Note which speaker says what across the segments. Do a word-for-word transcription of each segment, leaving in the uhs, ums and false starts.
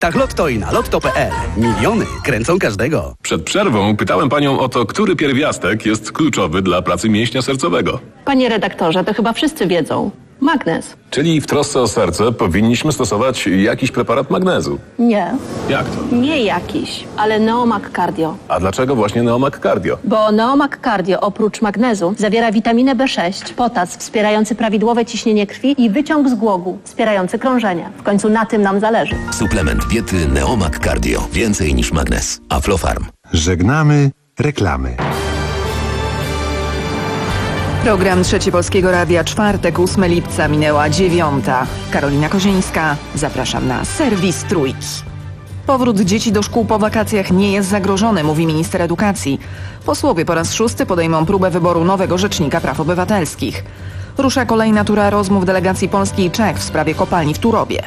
Speaker 1: Tak Lotto i na lotto kropka p l. Miliony kręcą każdego.
Speaker 2: Przed przerwą pytałem panią o to, który pierwiastek jest kluczowy dla pracy mięśnia sercowego.
Speaker 3: Panie redaktorze, to chyba wszyscy wiedzą. Magnez.
Speaker 2: Czyli w trosce o serce powinniśmy stosować jakiś preparat magnezu.
Speaker 3: Nie.
Speaker 2: Jak to?
Speaker 3: Nie jakiś, ale Neomag Cardio.
Speaker 2: A dlaczego właśnie Neomag Cardio?
Speaker 3: Bo Neomag Cardio oprócz magnezu zawiera witaminę B sześć, potas wspierający prawidłowe ciśnienie krwi i wyciąg z głogu wspierający krążenie. W końcu na tym nam zależy.
Speaker 4: Suplement diety Neomag Cardio. Więcej niż magnez. Aflofarm.
Speaker 5: Żegnamy reklamy.
Speaker 6: Program Trzeci Polskiego Radia, czwartek, ósmego lipca, minęła dziewiąta. Karolina Kozińska, zapraszam na serwis Trójki. Powrót dzieci do szkół po wakacjach nie jest zagrożony, mówi minister edukacji. Posłowie po raz szósty podejmą próbę wyboru nowego rzecznika praw obywatelskich. Rusza kolejna tura rozmów delegacji Polski i Czech w sprawie kopalni w Turowie.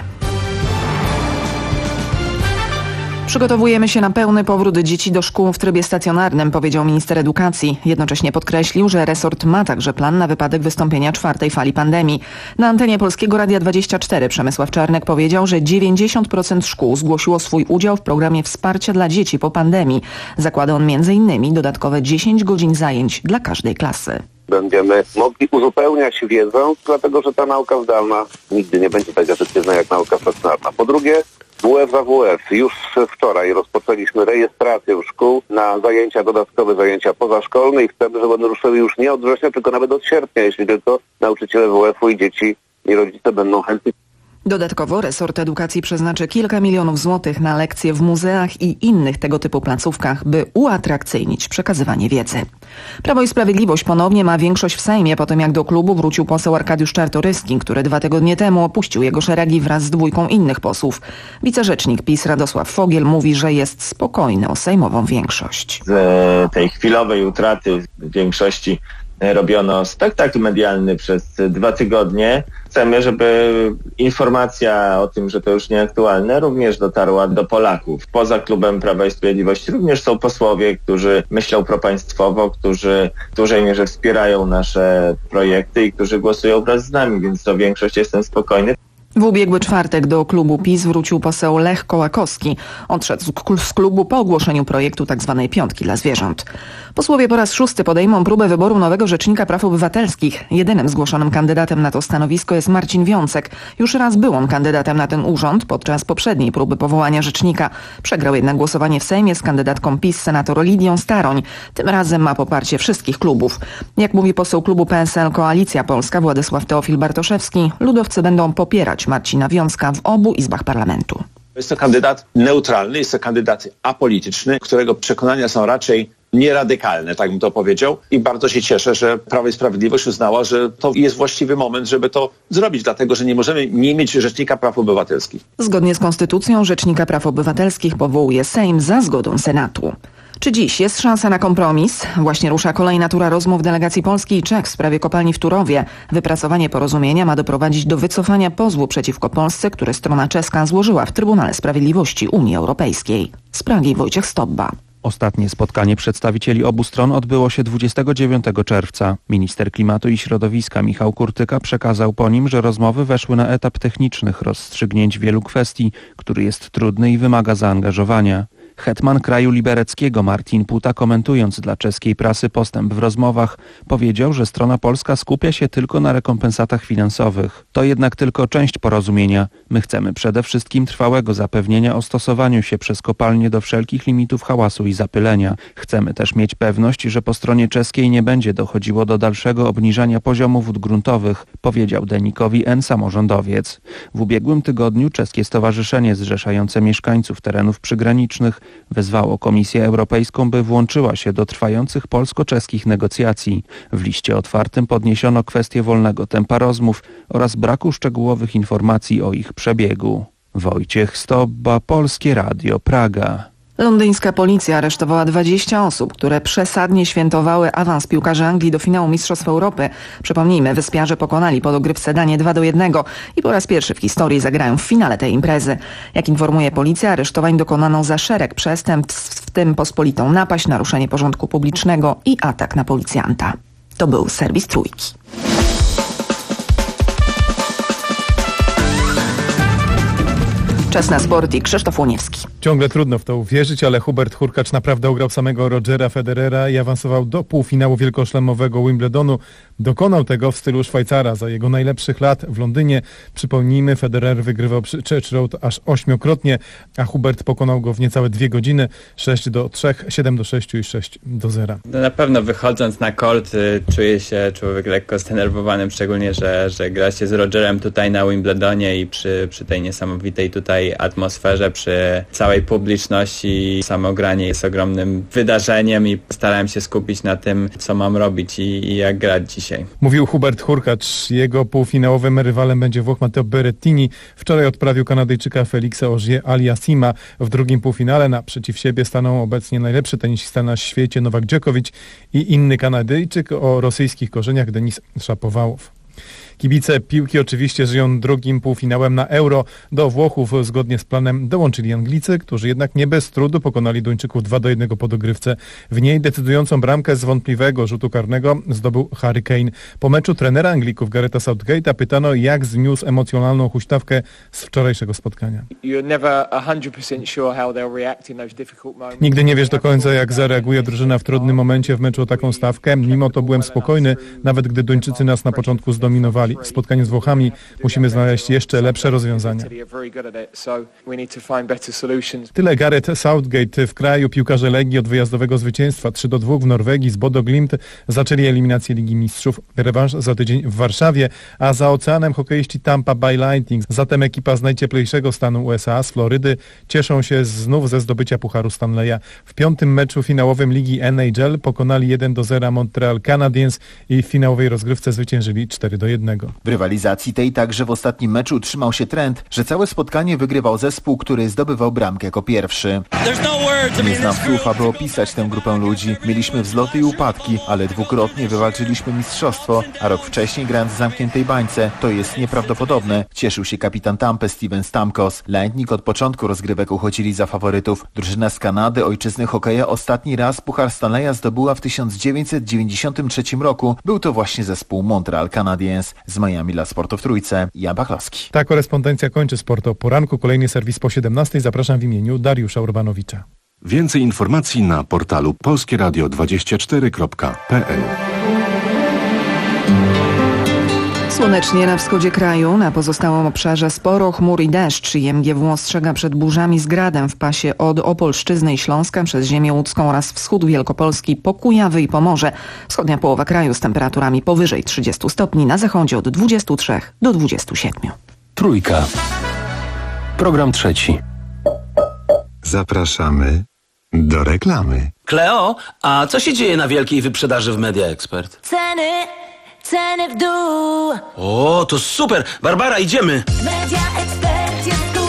Speaker 6: Przygotowujemy się na pełny powrót dzieci do szkół w trybie stacjonarnym, powiedział minister edukacji. Jednocześnie podkreślił, że resort ma także plan na wypadek wystąpienia czwartej fali pandemii. Na antenie Polskiego Radia dwadzieścia cztery Przemysław Czarnek powiedział, że dziewięćdziesiąt procent szkół zgłosiło swój udział w programie wsparcia dla dzieci po pandemii. Zakłada on między innymi dodatkowe dziesięć godzin zajęć dla każdej klasy.
Speaker 7: Będziemy mogli uzupełniać wiedzę, dlatego że ta nauka zdalna nigdy nie będzie tak efektywna jak nauka stacjonarna. Po drugie, W F A W F. Już wczoraj rozpoczęliśmy rejestrację szkół na zajęcia dodatkowe, zajęcia pozaszkolne i chcemy, żeby one ruszyły już nie od września, tylko nawet od sierpnia, jeśli tylko nauczyciele W F U i dzieci i rodzice będą chętni.
Speaker 6: Dodatkowo resort edukacji przeznaczy kilka milionów złotych na lekcje w muzeach i innych tego typu placówkach, by uatrakcyjnić przekazywanie wiedzy. Prawo i Sprawiedliwość ponownie ma większość w Sejmie po tym, jak do klubu wrócił poseł Arkadiusz Czartoryski, który dwa tygodnie temu opuścił jego szeregi wraz z dwójką innych posłów. Wicerzecznik PiS Radosław Fogiel mówi, że jest spokojny o sejmową większość.
Speaker 8: Z tej chwilowej utraty większości robiono spektakl medialny przez dwa tygodnie. Chcemy, żeby informacja o tym, że to już nieaktualne, również dotarła do Polaków. Poza klubem Prawa i Sprawiedliwości również są posłowie, którzy myślą propaństwowo, którzy w dużej mierze wspierają nasze projekty i którzy głosują wraz z nami, więc to większość, jestem spokojny.
Speaker 6: W ubiegły czwartek do klubu PiS wrócił poseł Lech Kołakowski. Odszedł z klubu po ogłoszeniu projektu tzw. piątki dla zwierząt. Posłowie po raz szósty podejmą próbę wyboru nowego rzecznika praw obywatelskich. Jedynym zgłoszonym kandydatem na to stanowisko jest Marcin Wiącek. Już raz był on kandydatem na ten urząd podczas poprzedniej próby powołania rzecznika. Przegrał jednak głosowanie w Sejmie z kandydatką PiS senator Lidią Staroń. Tym razem ma poparcie wszystkich klubów. Jak mówi poseł klubu P S L Koalicja Polska Władysław Teofil Bartoszewski, ludowcy będą popierać Marcina Wiącka w obu izbach parlamentu.
Speaker 9: Jest to kandydat neutralny, jest to kandydat apolityczny, którego przekonania są raczej nieradykalne, tak bym to powiedział. I bardzo się cieszę, że Prawo i Sprawiedliwość uznała, że to jest właściwy moment, żeby to zrobić, dlatego że nie możemy nie mieć Rzecznika Praw Obywatelskich.
Speaker 6: Zgodnie z Konstytucją Rzecznika Praw Obywatelskich powołuje Sejm za zgodą Senatu. Czy dziś jest szansa na kompromis? Właśnie rusza kolejna tura rozmów delegacji Polski i Czech w sprawie kopalni w Turowie. Wypracowanie porozumienia ma doprowadzić do wycofania pozwu przeciwko Polsce, który strona czeska złożyła w Trybunale Sprawiedliwości Unii Europejskiej. Z Pragi Wojciech Stobba.
Speaker 10: Ostatnie spotkanie przedstawicieli obu stron odbyło się dwudziestego dziewiątego czerwca. Minister Klimatu i Środowiska Michał Kurtyka przekazał po nim, że rozmowy weszły na etap technicznych rozstrzygnięć wielu kwestii, który jest trudny i wymaga zaangażowania. Hetman kraju libereckiego Martin Puta, komentując dla czeskiej prasy postęp w rozmowach, powiedział, że strona polska skupia się tylko na rekompensatach finansowych. To jednak tylko część porozumienia. My chcemy przede wszystkim trwałego zapewnienia o stosowaniu się przez kopalnie do wszelkich limitów hałasu i zapylenia. Chcemy też mieć pewność, że po stronie czeskiej nie będzie dochodziło do dalszego obniżania poziomu wód gruntowych, powiedział Denikowi N samorządowiec. W ubiegłym tygodniu czeskie stowarzyszenie zrzeszające mieszkańców terenów przygranicznych wezwało Komisję Europejską, by włączyła się do trwających polsko-czeskich negocjacji. W liście otwartym podniesiono kwestię wolnego tempa rozmów oraz braku szczegółowych informacji o ich przebiegu. Wojciech Stobba, Polskie Radio, Praga.
Speaker 6: Londyńska policja aresztowała dwadzieścia osób, które przesadnie świętowały awans piłkarzy Anglii do finału Mistrzostw Europy. Przypomnijmy, wyspiarze pokonali Podogrywce Danię dwa do jednego i po raz pierwszy w historii zagrają w finale tej imprezy. Jak informuje policja, aresztowań dokonano za szereg przestępstw, w tym pospolitą napaść, naruszenie porządku publicznego i atak na policjanta. To był serwis Trójki. Czas na sport i Krzysztof Łoniewski.
Speaker 11: Ciągle trudno w to uwierzyć, ale Hubert Hurkacz naprawdę ugrał samego Rogera Federera i awansował do półfinału wielkoszlemowego Wimbledonu. Dokonał tego w stylu Szwajcara za jego najlepszych lat w Londynie. Przypomnijmy, Federer wygrywał przy Church Road aż ośmiokrotnie, a Hubert pokonał go w niecałe dwie godziny. sześć do trzech, siedem do sześciu i sześć do zera.
Speaker 12: No na pewno wychodząc na kort y, czuje się człowiek lekko zdenerwowany, szczególnie, że, że gra się z Rogerem tutaj na Wimbledonie i przy, przy tej niesamowitej tutaj atmosferze, przy całej publiczności. Samo granie jest ogromnym wydarzeniem i starałem się skupić na tym, co mam robić i, i jak grać dzisiaj.
Speaker 11: Mówił Hubert Hurkacz. Jego półfinałowym rywalem będzie Włoch Matteo Berrettini. Wczoraj odprawił Kanadyjczyka Felixa Auger-Aliassima. W drugim półfinale naprzeciw siebie staną obecnie najlepszy tenisista na świecie Nowak Djokovic i inny Kanadyjczyk o rosyjskich korzeniach Denis Szapowałow. Kibice piłki oczywiście żyją drugim półfinałem na Euro. Do Włochów zgodnie z planem dołączyli Anglicy, którzy jednak nie bez trudu pokonali Duńczyków dwa do jednego po dogrywce. W niej decydującą bramkę z wątpliwego rzutu karnego zdobył Harry Kane. Po meczu trenera Anglików Garetha Southgate'a pytano, jak zniósł emocjonalną huśtawkę z wczorajszego spotkania. Nigdy nie wiesz do końca, jak zareaguje drużyna w trudnym momencie w meczu o taką stawkę. Mimo to byłem spokojny, nawet gdy Duńczycy nas na początku zdominowali. W spotkaniu z Włochami musimy znaleźć jeszcze lepsze rozwiązania. Tyle Gareth Southgate. W kraju piłkarze Legii od wyjazdowego zwycięstwa trzy do dwóch w Norwegii z Bodo Glimt zaczęli eliminację Ligi Mistrzów. Rewanż za tydzień w Warszawie, a za oceanem hokeiści Tampa Bay Lightning. Zatem ekipa z najcieplejszego stanu U S A, z Florydy, cieszą się znów ze zdobycia Pucharu Stanleya. W piątym meczu finałowym Ligi N H L pokonali jeden do zera Montreal Canadiens i w finałowej rozgrywce zwyciężyli cztery do jednego.
Speaker 13: W rywalizacji tej także w ostatnim meczu utrzymał się trend, że całe spotkanie wygrywał zespół, który zdobywał bramkę jako pierwszy. Nie znam słów, aby opisać tę grupę ludzi. Mieliśmy wzloty i upadki, ale dwukrotnie wywalczyliśmy mistrzostwo, a rok wcześniej grając w zamkniętej bańce. To jest nieprawdopodobne. Cieszył się kapitan Tampy Steven Stamkos. Lightning od początku rozgrywek uchodzili za faworytów. Drużyna z Kanady, ojczyzny hokeja, ostatni raz Puchar Stanleya zdobyła w tysiąc dziewięćset dziewięćdziesiątym trzecim roku. Był to właśnie zespół Montreal Canadiens. Z Miami dla Sportu w Trójce, Jan Bachlowski.
Speaker 11: Ta korespondencja kończy Sport o poranku. Kolejny serwis po siedemnastej. Zapraszam w imieniu Dariusza Urbanowicza.
Speaker 14: Więcej informacji na portalu polskie radio dwadzieścia cztery kropka p l.
Speaker 6: Słonecznie na wschodzie kraju, na pozostałym obszarze sporo chmur i deszcz. I M G W ostrzega przed burzami z gradem w pasie od Opolszczyzny i Śląska przez ziemię łódzką oraz wschód Wielkopolski po Kujawy i Pomorze. Wschodnia połowa kraju z temperaturami powyżej trzydziestu stopni, na zachodzie od dwudziestu trzech do dwudziestu siedmiu.
Speaker 14: Trójka. Program trzeci.
Speaker 5: Zapraszamy do reklamy.
Speaker 1: Kleo, a co się dzieje na wielkiej wyprzedaży w Media Expert?
Speaker 15: Ceny, ceny w dół.
Speaker 1: O, to super! Barbara, idziemy!
Speaker 15: Media Expert jest tu.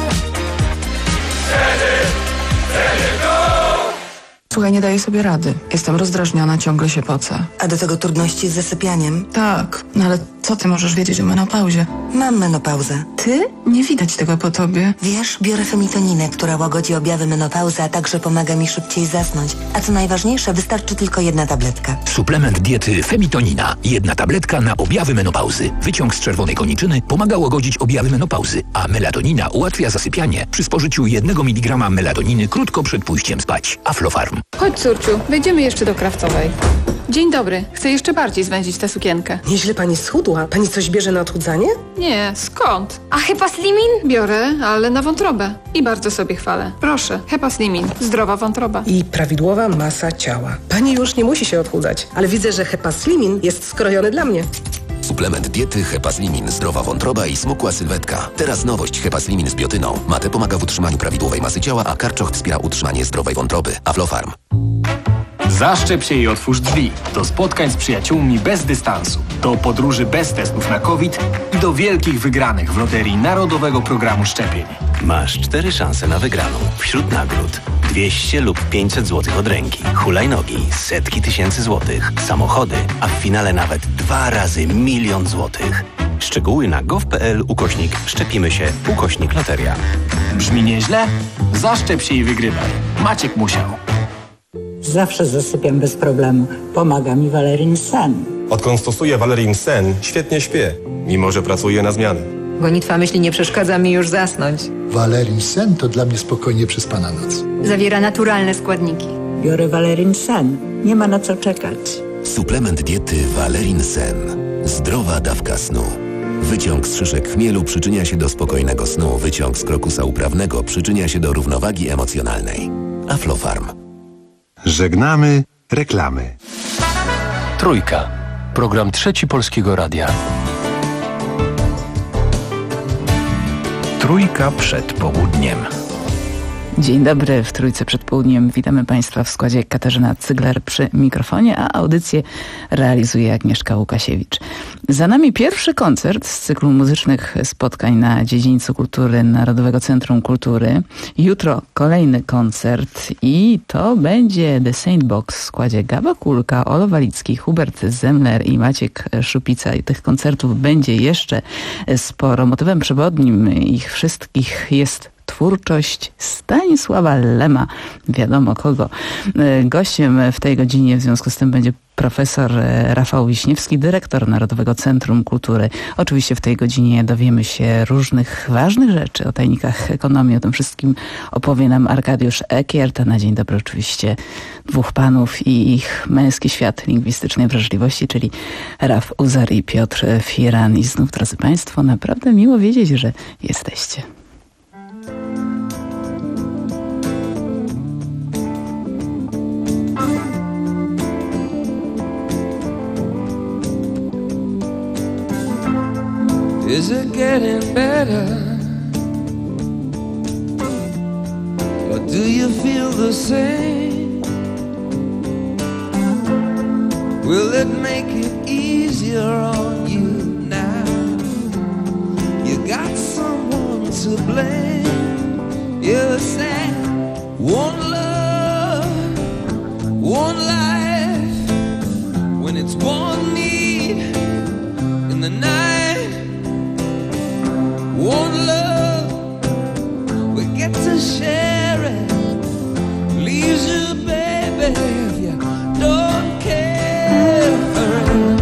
Speaker 16: Ceny, ceny w dół.
Speaker 17: Słuchaj, nie daję sobie rady. Jestem rozdrażniona, ciągle się pocę.
Speaker 18: A do tego trudności z zasypianiem?
Speaker 17: Tak, no ale co ty możesz wiedzieć o menopauzie?
Speaker 18: Mam menopauzę.
Speaker 17: Ty? Nie widać tego po tobie.
Speaker 18: Wiesz, biorę femitoninę, która łagodzi objawy menopauzy, a także pomaga mi szybciej zasnąć. A co najważniejsze, wystarczy tylko jedna tabletka.
Speaker 4: Suplement diety Femitonina. Jedna tabletka na objawy menopauzy. Wyciąg z czerwonej koniczyny pomaga łagodzić objawy menopauzy, a melatonina ułatwia zasypianie przy spożyciu jednego miligrama melatoniny krótko przed pójściem spać. Aflofarm.
Speaker 19: Chodź, córciu, wejdziemy jeszcze do Krawcowej. Dzień dobry. Chcę jeszcze bardziej zwędzić tę sukienkę.
Speaker 20: Nieźle pani schudła. Pani coś bierze na odchudzanie?
Speaker 19: Nie, skąd?
Speaker 15: A Hepaslimin?
Speaker 19: Biorę, ale na wątrobę. I bardzo sobie chwalę. Proszę, Hepaslimin. Zdrowa wątroba.
Speaker 20: I prawidłowa masa ciała. Pani już nie musi się odchudzać, ale widzę, że Hepaslimin jest skrojony dla mnie.
Speaker 4: Suplement diety Hepaslimin, zdrowa wątroba i smukła sylwetka. Teraz nowość Hepaslimin z biotyną. Mate pomaga w utrzymaniu prawidłowej masy ciała, a karczoch wspiera utrzymanie zdrowej wątroby. Aflofarm.
Speaker 21: Zaszczep się i otwórz drzwi. Do spotkań z przyjaciółmi bez dystansu. Do podróży bez testów na COVID i do wielkich wygranych w loterii Narodowego Programu Szczepień.
Speaker 1: Masz cztery szanse na wygraną. Wśród nagród dwieście lub pięćset złotych od ręki, hulajnogi, setki tysięcy złotych, samochody, a w finale nawet dwa razy milion złotych. Szczegóły na gov.pl ukośnik szczepimy się ukośnik loteria.
Speaker 21: Brzmi nieźle? Zaszczep się i wygrywaj. Maciek musiał.
Speaker 22: Zawsze zasypiam bez problemu. Pomaga mi Valerin Sen.
Speaker 23: Odkąd stosuję Valerin Sen, świetnie śpię, mimo że pracuję na zmianę.
Speaker 2: Gonitwa myśli nie przeszkadza mi już zasnąć.
Speaker 3: Valerin Sen to dla mnie spokojnie przespana noc.
Speaker 2: Zawiera naturalne składniki.
Speaker 22: Biorę Valerin Sen. Nie ma na co czekać.
Speaker 23: Suplement diety Valerin Sen. Zdrowa dawka snu. Wyciąg z szyszek chmielu przyczynia się do spokojnego snu. Wyciąg z krokusa uprawnego przyczynia się do równowagi emocjonalnej. Aflofarm.
Speaker 5: Żegnamy reklamy.
Speaker 24: Trójka. Program Trzeci Polskiego Radia. Trójka przed południem.
Speaker 25: Dzień dobry, w Trójce przed południem. Witamy Państwa w składzie Katarzyna Cygler przy mikrofonie, a audycję realizuje Agnieszka Łukasiewicz. Za nami pierwszy koncert z cyklu muzycznych spotkań na dziedzińcu kultury Narodowego Centrum Kultury. Jutro kolejny koncert i to będzie The Saint Box w składzie Gaba Kulka, Olo Walicki, Hubert Zemler i Maciek Szupica. I tych koncertów będzie jeszcze sporo. Motywem przewodnim ich wszystkich jest twórczość Stanisława Lema, wiadomo kogo. Gościem w tej godzinie w związku z tym będzie profesor Rafał Wiśniewski, dyrektor Narodowego Centrum Kultury. Oczywiście w tej godzinie dowiemy się różnych ważnych rzeczy o tajnikach ekonomii. O tym wszystkim opowie nam Arkadiusz Ekiert. A na dzień dobry oczywiście dwóch panów i ich męski świat lingwistycznej wrażliwości, czyli Raf Uzar i Piotr Firan. I znów, drodzy Państwo, naprawdę miło wiedzieć, że jesteście.
Speaker 26: Is it getting better? Or do you feel the same? Will it make it easier on you now? You got someone to blame. You say one love, one life, when it's one need in the night. One love, we get to share it. Leaves you, baby, if you don't care for it.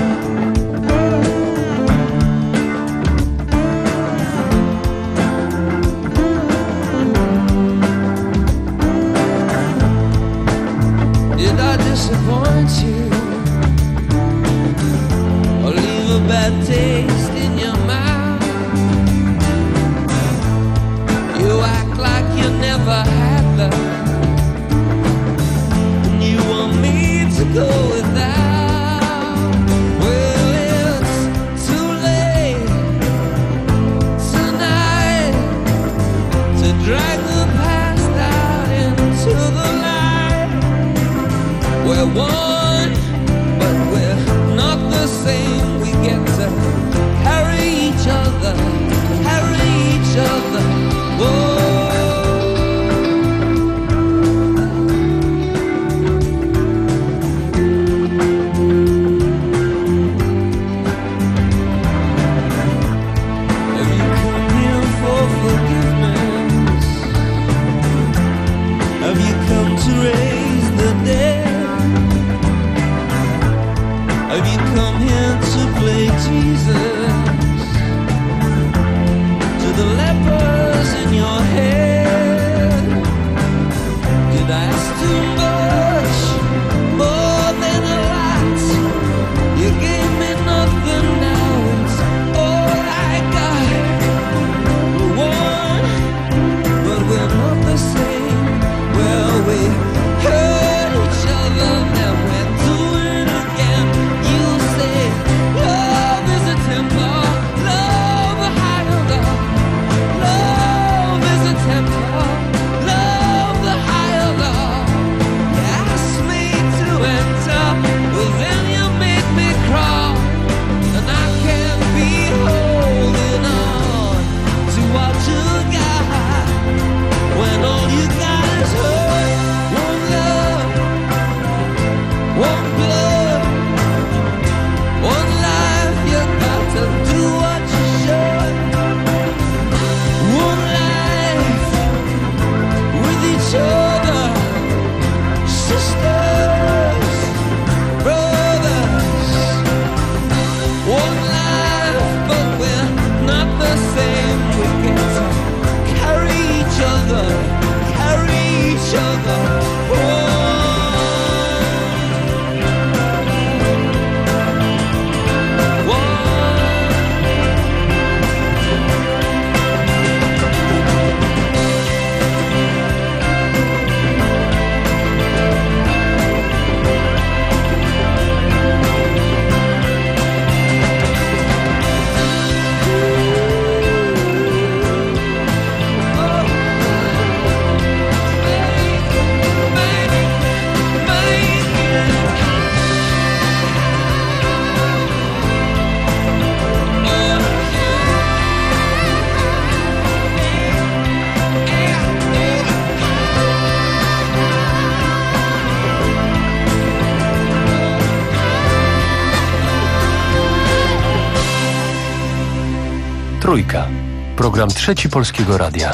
Speaker 26: Did I disappoint you? Or leave a bad taste in your mouth? You act like you never had love, and you want me to go without. Well, it's too late tonight to drag the past out into the light. We're one, but we're not the same. We get to carry each other, carry each other. Whoa. Have you come here for forgiveness? Have you come to raise the dead? Have you come here to play Jesus to the lepers in your head? Did I ask too much, more than a lot? You gave me nothing, now it's all I got. We're one, but we're not the same. Well, we hurt each other, now we're doing it again. You say love is a temple, love a higher love. Love is a temple.
Speaker 24: Trójka. Program Trzeci Polskiego Radia.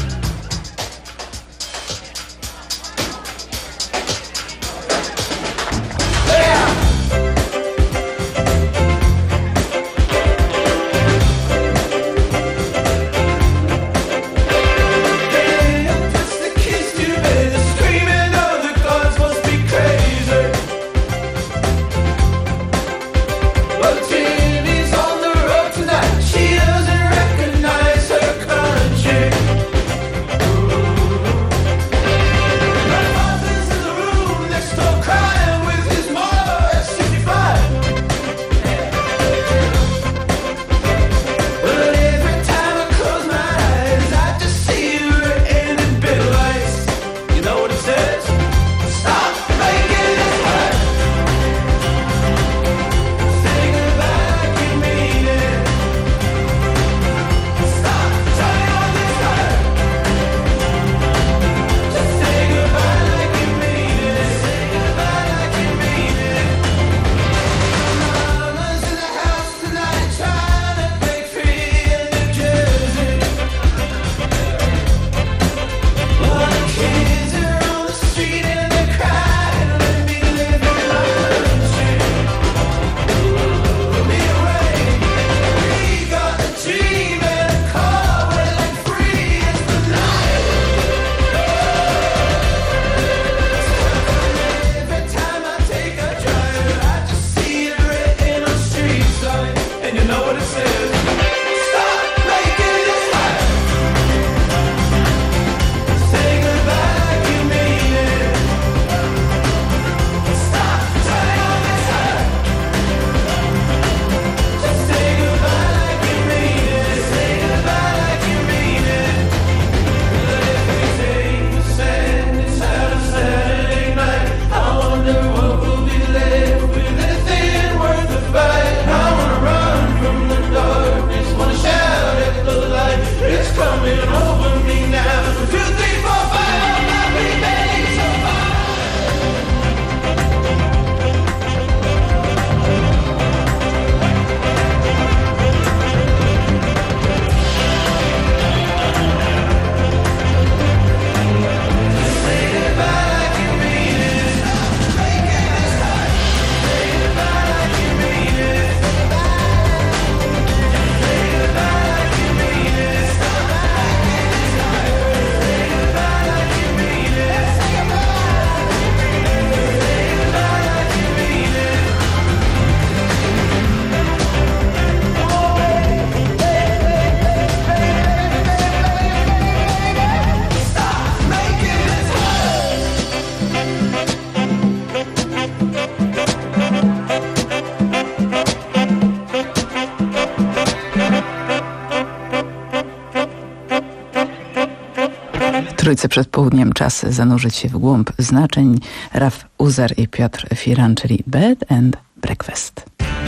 Speaker 25: Trójce przed południem czas zanurzyć się w głąb znaczeń. Raf Uzer i Piotr Firan, czyli Bed and Breakfast.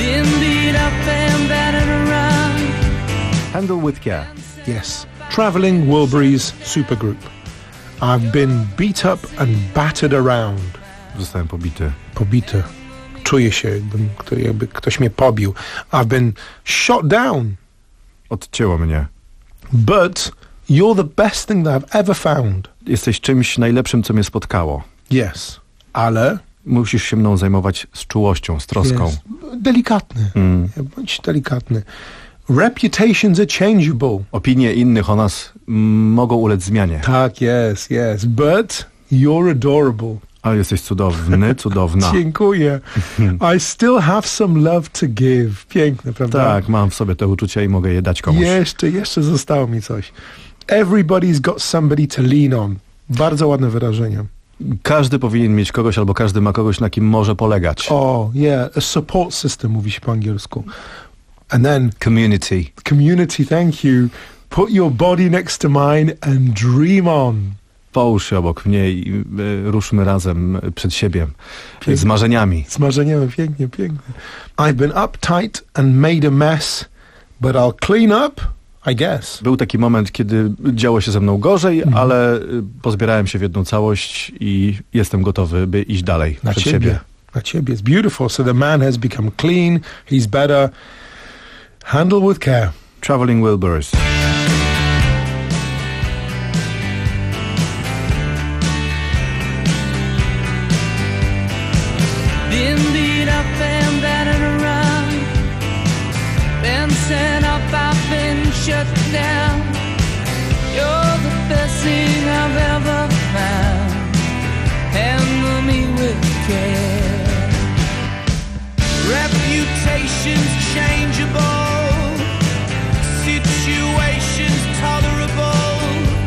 Speaker 7: Handle with care. Yes. Traveling Wilburys supergroup. I've been beat up and battered around.
Speaker 5: Zostałem pobity.
Speaker 7: Pobity. Czuję się, jakbym, jakby ktoś mnie pobił. I've been shot down.
Speaker 5: Odcięło mnie.
Speaker 7: But you're the best thing that I've ever found.
Speaker 5: Jesteś czymś najlepszym, co mnie spotkało.
Speaker 7: Yes. Ale
Speaker 5: musisz się mną zajmować z czułością, z troską.
Speaker 7: Yes. Delikatny.
Speaker 5: Mm.
Speaker 7: Bądź delikatny. Reputations are changeable.
Speaker 5: Opinie innych o nas mm, mogą ulec zmianie.
Speaker 7: Tak, yes, yes. But you're adorable.
Speaker 5: Ale jesteś cudowny, cudowna.
Speaker 7: Dziękuję. I still have some love to give. Piękne, prawda?
Speaker 5: Tak, mam w sobie te uczucia i mogę je dać komuś.
Speaker 7: Jeszcze, jeszcze zostało mi coś. Everybody's got somebody to lean on. Bardzo ładne wyrażenie.
Speaker 5: Każdy powinien mieć kogoś, albo każdy ma kogoś, na kim może polegać.
Speaker 7: Oh, yeah. A support system mówi się po angielsku. And then
Speaker 5: community.
Speaker 7: Community, thank you. Put your body next to mine and dream on.
Speaker 5: Połóż się obok mnie i y, ruszmy razem przed siebie. Pięknie. Z marzeniami.
Speaker 7: Z marzeniami, pięknie, pięknie. I've been uptight and made a mess, but I'll clean up, I guess.
Speaker 5: Był taki moment, kiedy działo się ze mną gorzej, mm. ale y, pozbierałem się w jedną całość i jestem gotowy, by iść dalej
Speaker 7: na
Speaker 5: przed
Speaker 7: ciebie.
Speaker 5: siebie.
Speaker 7: Na ciebie. It's beautiful. So the man has become clean, he's better. Handle with care.
Speaker 5: Traveling Wilburys.
Speaker 26: Been beat up and battered around, been sent up, I've been shut down. You're the best thing I've ever found. Handle me with care. Reputations changeable, situations tolerable.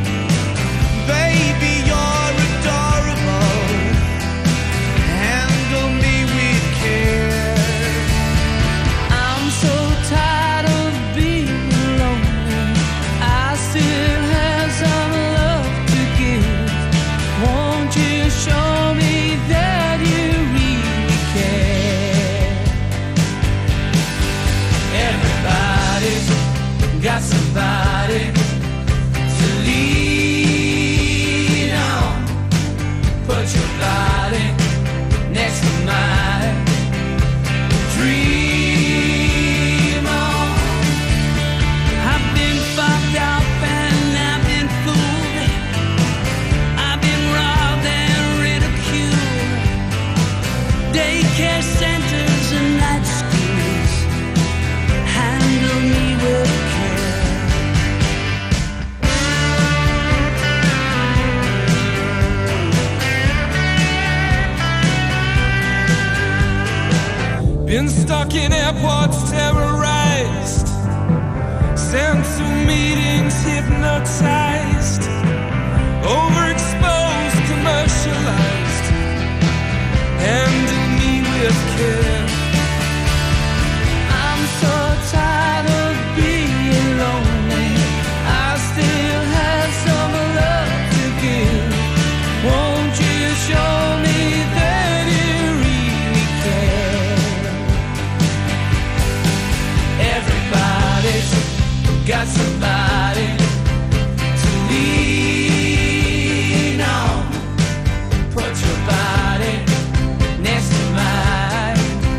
Speaker 26: Baby, you're adorable. Handle me with care. I'm so tired of being lonely. I still have some love to give. Won't you show me that you really care? Everybody's got somebody to lean on. Put your body next to mine. Dream on. I've been fucked up and I've been fooled. I've been robbed and ridiculed. Daycare centers and night schools. Handle me with care. Been stuck in airports, terrorized, sent to meetings, hypnotized, overexposed, commercialized. Handle me with care. I'm so tired of being lonely. I still have some love to give. Won't you show me that you really care? Everybody's got somebody to lean on. Put your body next to mine.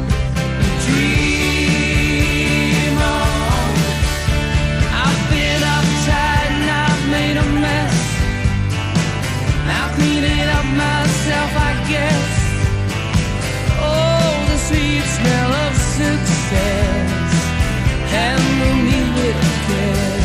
Speaker 26: Dream on. I've been uptight and I've made a mess. I'll clean it up myself, I guess. Oh, the sweet smell of success. Handle me with care.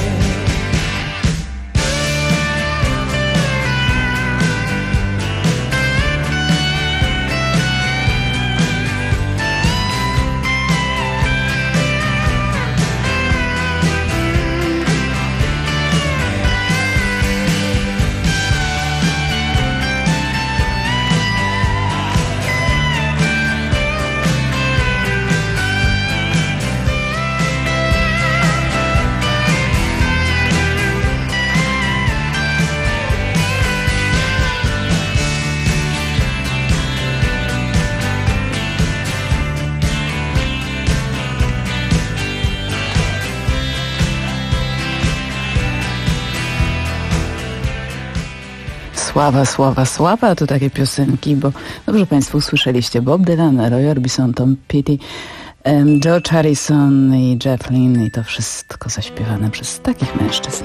Speaker 25: Sława, sława, sława, to takie piosenki, bo dobrze Państwo usłyszeliście Bob Dylan, Roy Orbison, Tom Petty, um, George Harrison i Jeff Lynne i to wszystko zaśpiewane przez takich mężczyzn.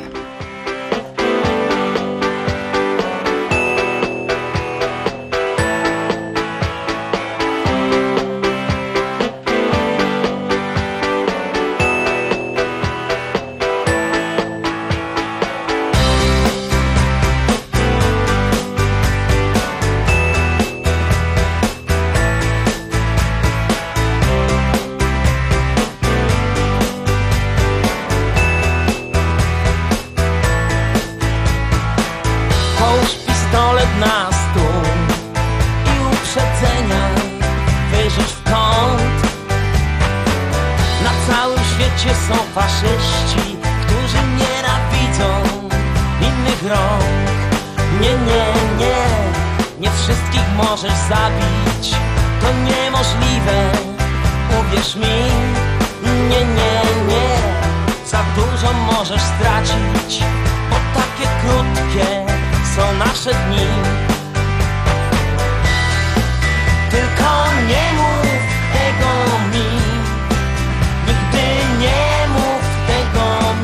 Speaker 26: Nigdy nie mów tego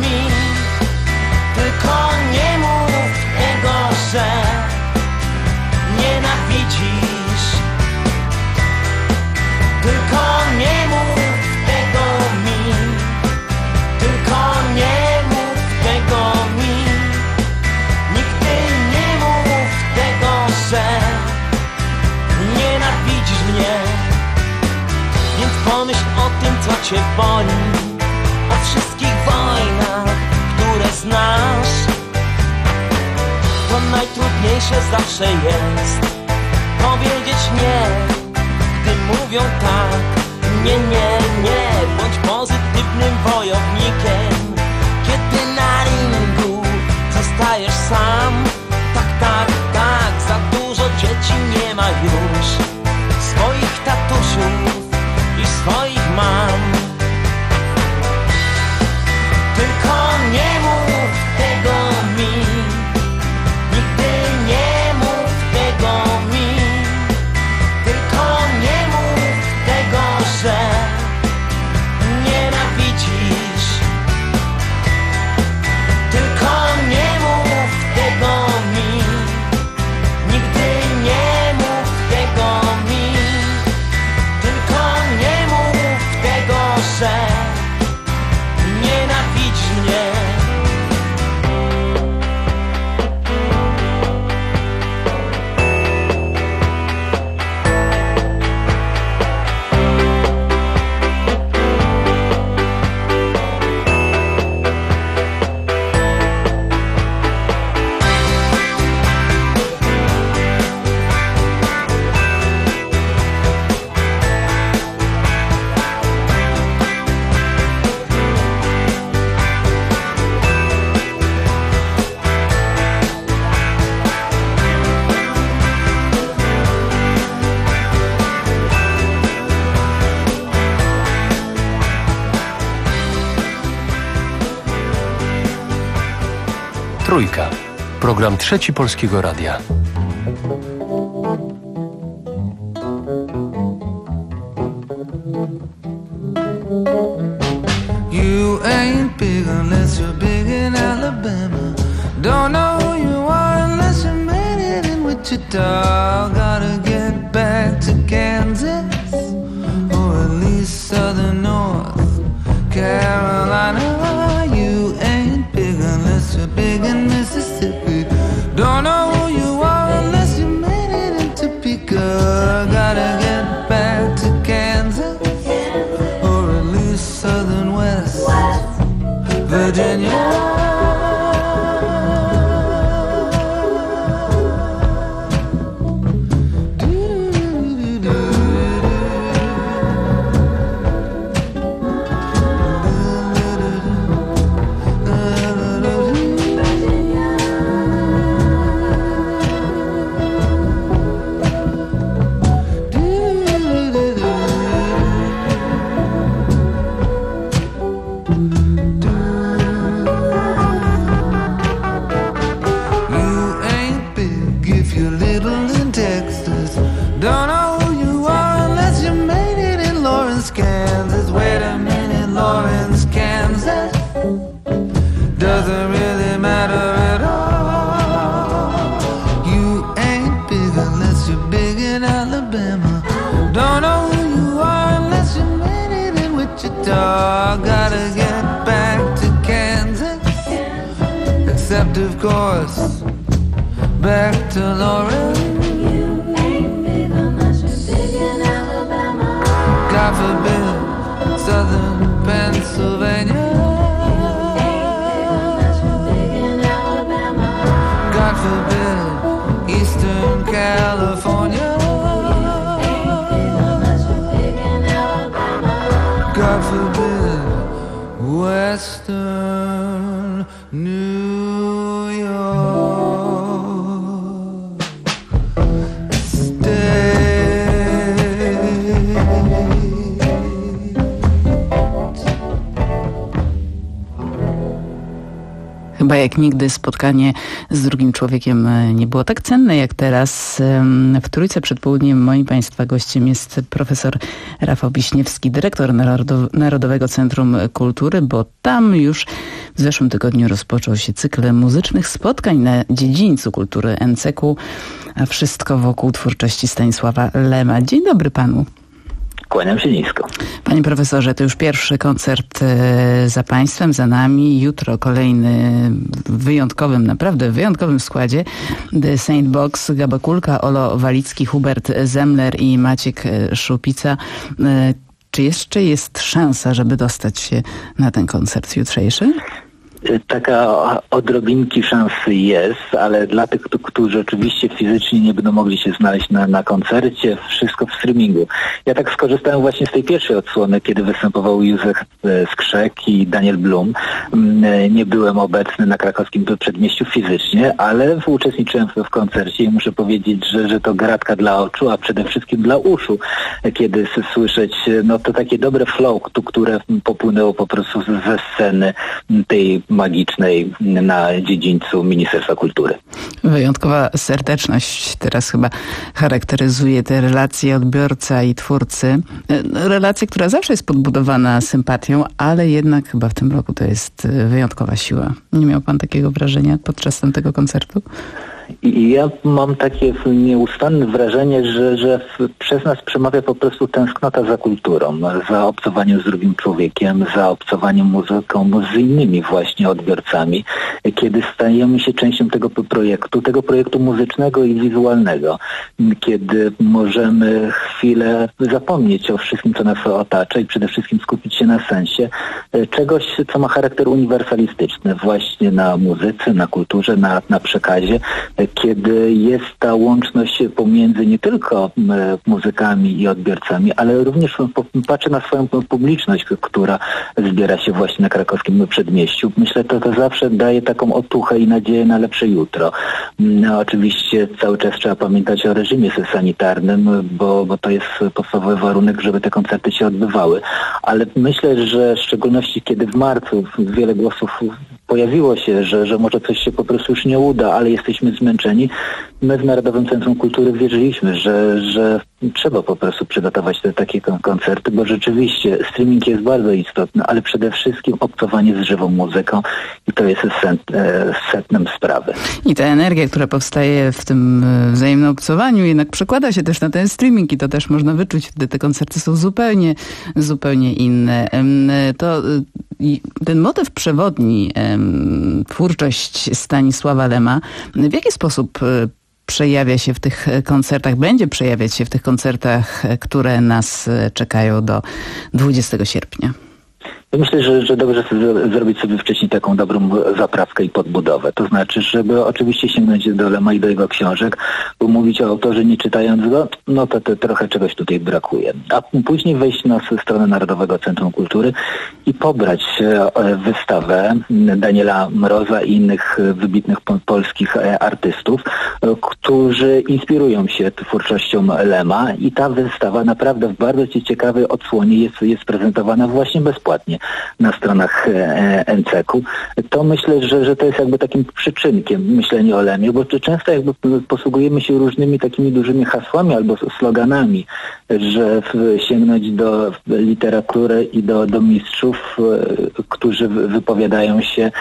Speaker 8: cię boli po wszystkich wojnach, które znasz. To najtrudniejsze zawsze jest powiedzieć nie, gdy mówią tak. Nie, nie, nie, bądź pozytywnym wojownikiem, kiedy na ringu zostajesz sam. Tak, tak, tak, za dużo dzieci nie ma już swoich tatusiów i swoich mam. Tylko nie mów tego mi, nigdy nie mów tego mi. Tylko nie mów tego, że nienawidzisz. Tylko nie mów tego mi, nigdy nie mów tego mi. Tylko nie mów tego, że nienawidzi mnie.
Speaker 24: Trójka. Program Trzeci Polskiego Radia.
Speaker 26: You ain't big unless you're big in Alabama. Don't know who you are unless you made it in Wichita. Gotta get back to Kansas, or at least southern North Carolina. You ain't big unless you're big in Mississippi. Don't know who you are unless you made it in Topeka. Gotta get back to Kansas, or at least southern West Virginia. Doesn't really matter at all. You ain't big unless you're big in Alabama. Don't know who you are unless you made it in Wichita. Gotta get back to Kansas, except of course back to Lawrence. You ain't big unless you're big in Alabama. God forbid, southern Pennsylvania. God forbid, Eastern California. God forbid, Western New York.
Speaker 25: Chyba jak nigdy spotkanie z drugim człowiekiem nie było tak cenne jak teraz. W Trójce przed południem moim Państwa gościem jest profesor Rafał Wiśniewski, dyrektor Narodowego Centrum Kultury, bo tam już w zeszłym tygodniu rozpoczął się cykl muzycznych spotkań na dziedzińcu kultury N C K, a wszystko wokół twórczości Stanisława Lema. Dzień dobry panu.
Speaker 9: Kłaniam się nisko.
Speaker 25: Panie profesorze, to już pierwszy koncert za państwem, za nami. Jutro kolejny w wyjątkowym, naprawdę wyjątkowym składzie. The Saint Box, Gaba Kulka, Olo Walicki, Hubert Zemler i Maciek Szupica. Czy jeszcze jest szansa, żeby dostać się na ten koncert jutrzejszy?
Speaker 9: Taka odrobinki szansy jest, ale dla tych, którzy oczywiście fizycznie nie będą mogli się znaleźć na, na koncercie, wszystko w streamingu. Ja tak skorzystałem właśnie z tej pierwszej odsłony, kiedy występował Józef Skrzek i Daniel Blum. Nie byłem obecny na krakowskim przedmieściu fizycznie, ale uczestniczyłem w, w koncercie i muszę powiedzieć, że, że to gratka dla oczu, a przede wszystkim dla uszu, kiedy słyszeć no to takie dobre flow, które popłynęło po prostu ze sceny tej magicznej na dziedzińcu Ministerstwa Kultury.
Speaker 25: Wyjątkowa serdeczność teraz chyba charakteryzuje te relacje odbiorca i twórcy. Relacja, która zawsze jest podbudowana sympatią, ale jednak chyba w tym roku to jest wyjątkowa siła. Nie miał pan takiego wrażenia podczas tamtego koncertu?
Speaker 9: I ja mam takie nieustanne wrażenie, że, że przez nas przemawia po prostu tęsknota za kulturą, za obcowaniem z drugim człowiekiem, za obcowaniem muzyką z innymi właśnie odbiorcami, kiedy stajemy się częścią tego projektu, tego projektu muzycznego i wizualnego, kiedy możemy chwilę zapomnieć o wszystkim, co nas otacza i przede wszystkim skupić się na sensie czegoś, co ma charakter uniwersalistyczny właśnie na muzyce, na kulturze, na, na przekazie, kiedy jest ta łączność pomiędzy nie tylko muzykami i odbiorcami, ale również patrzę na swoją publiczność, która zbiera się właśnie na krakowskim przedmieściu. Myślę, że to zawsze daje taką otuchę i nadzieję na lepsze jutro. No, oczywiście cały czas trzeba pamiętać o reżimie sanitarnym, bo, bo to jest podstawowy warunek, żeby te koncerty się odbywały. Ale myślę, że w szczególności kiedy w marcu wiele głosów pojawiło się, że, że może coś się po prostu już nie uda, ale jesteśmy zmęczeni. My w Narodowym Centrum Kultury wierzyliśmy, że, że trzeba po prostu przygotować te takie koncerty, bo rzeczywiście streaming jest bardzo istotny, ale przede wszystkim obcowanie z żywą muzyką i to jest sednem sprawy.
Speaker 25: I ta energia, która powstaje w tym wzajemnym obcowaniu, jednak przekłada się też na ten streaming i to też można wyczuć, wtedy te koncerty są zupełnie, zupełnie inne. To i ten motyw przewodni, twórczość Stanisława Lema, w jaki sposób przejawia się w tych koncertach, będzie przejawiać się w tych koncertach, które nas czekają do dwudziestego sierpnia?
Speaker 9: Myślę, że, że dobrze sobie zrobić sobie wcześniej taką dobrą zaprawkę i podbudowę. To znaczy, żeby oczywiście sięgnąć do Lema i do jego książek, bo mówić o autorze nie czytając go, no to, to trochę czegoś tutaj brakuje. A później wejść na stronę Narodowego Centrum Kultury i pobrać wystawę Daniela Mroza i innych wybitnych polskich artystów, którzy inspirują się twórczością Lema i ta wystawa naprawdę w bardzo ciekawej odsłonie jest, jest prezentowana właśnie bezpłatnie na stronach N C K u, to myślę, że, że to jest jakby takim przyczynkiem myślenia o Lemie, bo często jakby posługujemy się różnymi takimi dużymi hasłami albo sloganami, że sięgnąć do literatury i do, do mistrzów, którzy wypowiadają się,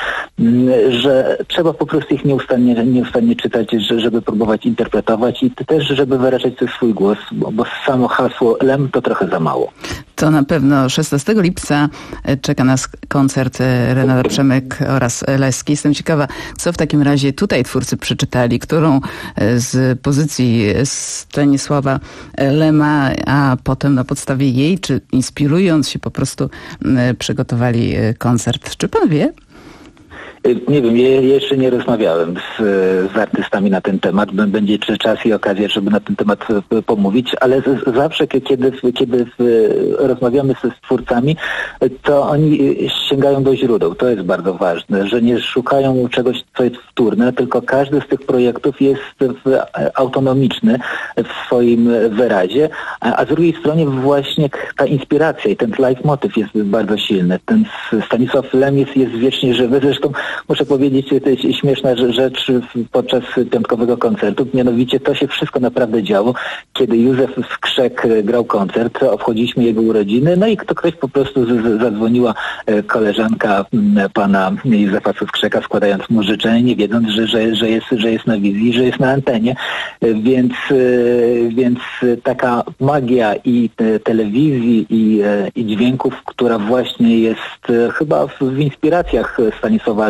Speaker 9: że trzeba po prostu ich nieustannie, nieustannie czytać, żeby próbować interpretować i też, żeby wyrażać swój głos, bo, bo samo hasło Lem to trochę za mało.
Speaker 25: To na pewno szesnastego lipca czeka nas koncert Renata Przemek oraz Leski. Jestem ciekawa, co w takim razie tutaj twórcy przeczytali, którą z pozycji Stanisława Lema, a potem na podstawie jej, czy inspirując się po prostu przygotowali koncert. Czy pan wie?
Speaker 9: Nie wiem, ja jeszcze nie rozmawiałem z, z artystami na ten temat. Będzie czas i okazja, żeby na ten temat pomówić, ale z, zawsze, kiedy, kiedy rozmawiamy z twórcami, to oni sięgają do źródeł. To jest bardzo ważne, że nie szukają czegoś, co jest wtórne, tylko każdy z tych projektów jest autonomiczny w swoim wyrazie, a, a z drugiej strony właśnie ta inspiracja i ten leitmotiv jest bardzo silny. Ten Stanisław Lem jest, jest wiecznie żywy. Zresztą muszę powiedzieć, to jest śmieszna rzecz podczas piątkowego koncertu. Mianowicie to się wszystko naprawdę działo, kiedy Józef Skrzek grał koncert, obchodziliśmy jego urodziny, no i to ktoś po prostu z, zadzwoniła koleżanka pana Józefa Skrzeka, składając mu życzenie, nie wiedząc, że, że, że, jest, że jest na wizji, że jest na antenie. Więc, więc taka magia i telewizji i, i dźwięków, która właśnie jest chyba w, w inspiracjach Stanisława Lema,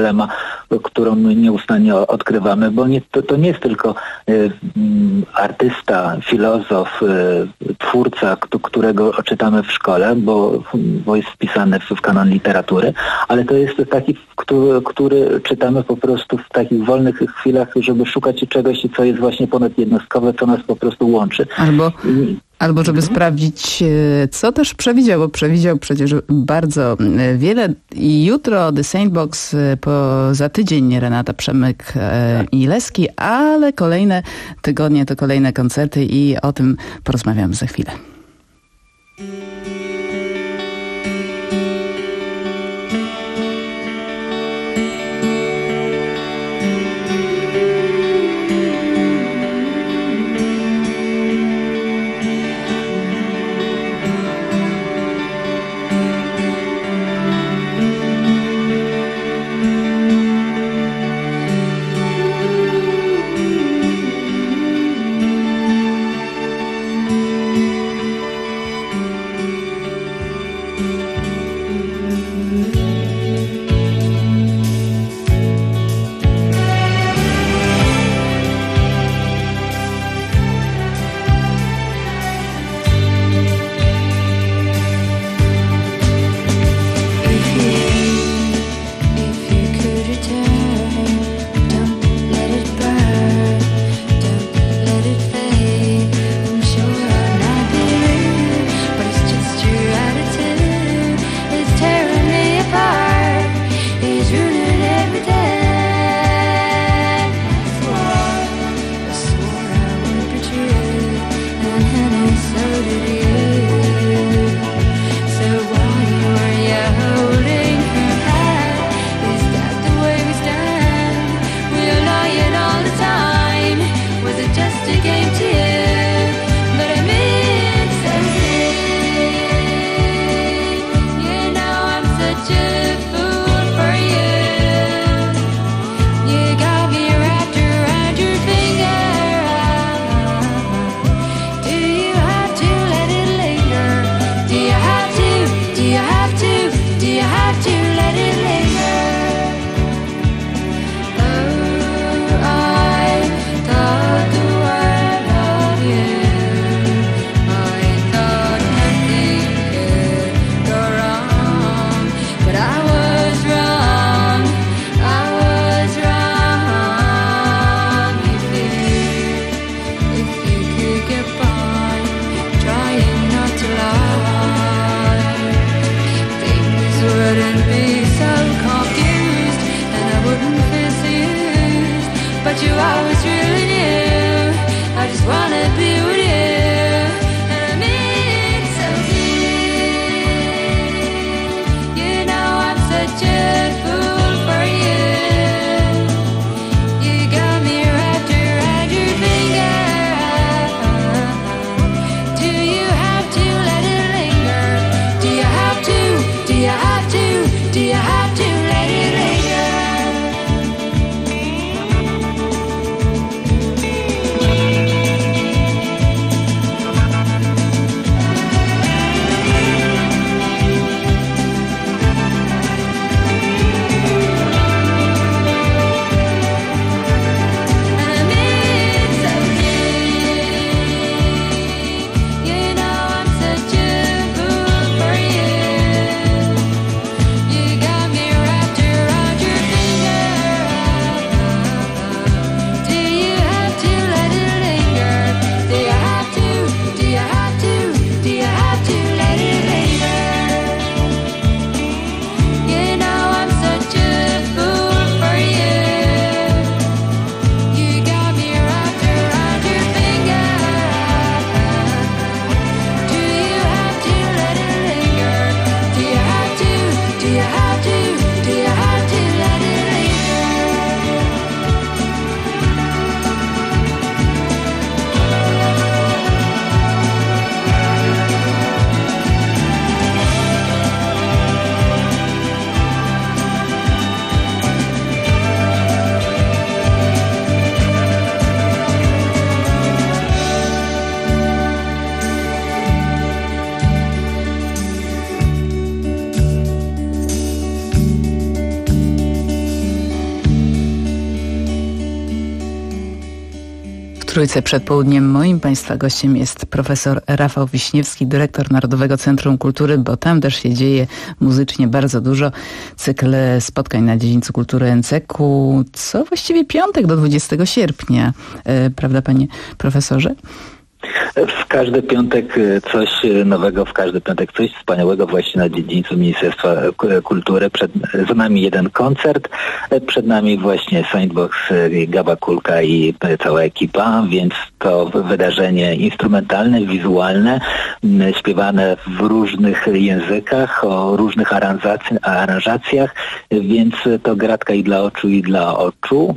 Speaker 9: Golema, którą my nieustannie odkrywamy, bo nie, to, to nie jest tylko y, artysta, filozof, y, twórca, którego czytamy w szkole, bo, bo jest wpisany w, w kanon literatury, ale to jest taki, który, który czytamy po prostu w takich wolnych chwilach, żeby szukać czegoś, co jest właśnie ponadjednostkowe, co nas po prostu łączy.
Speaker 25: Albo...
Speaker 9: I,
Speaker 25: Albo żeby sprawdzić, co też przewidział, bo przewidział przecież bardzo wiele. I jutro The Saintbox, po, za tydzień Renata Przemyk i Leski, ale kolejne tygodnie to kolejne koncerty i o tym porozmawiamy za chwilę. Trójce przed południem moim Państwa gościem jest profesor Rafał Wiśniewski, dyrektor Narodowego Centrum Kultury, bo tam też się dzieje muzycznie bardzo dużo. Cykl spotkań na dziedzińcu kultury en ce ka u, co właściwie piątek do dwudziestego sierpnia, e, prawda panie profesorze?
Speaker 9: W każdy piątek coś nowego, w każdy piątek coś wspaniałego właśnie na dziedzińcu Ministerstwa Kultury. Przed, za nami jeden koncert, przed nami właśnie Sandbox, Gaba Kulka i cała ekipa, więc to wydarzenie instrumentalne, wizualne, śpiewane w różnych językach, o różnych aranżacjach, więc to gratka i dla oczu, i dla oczu.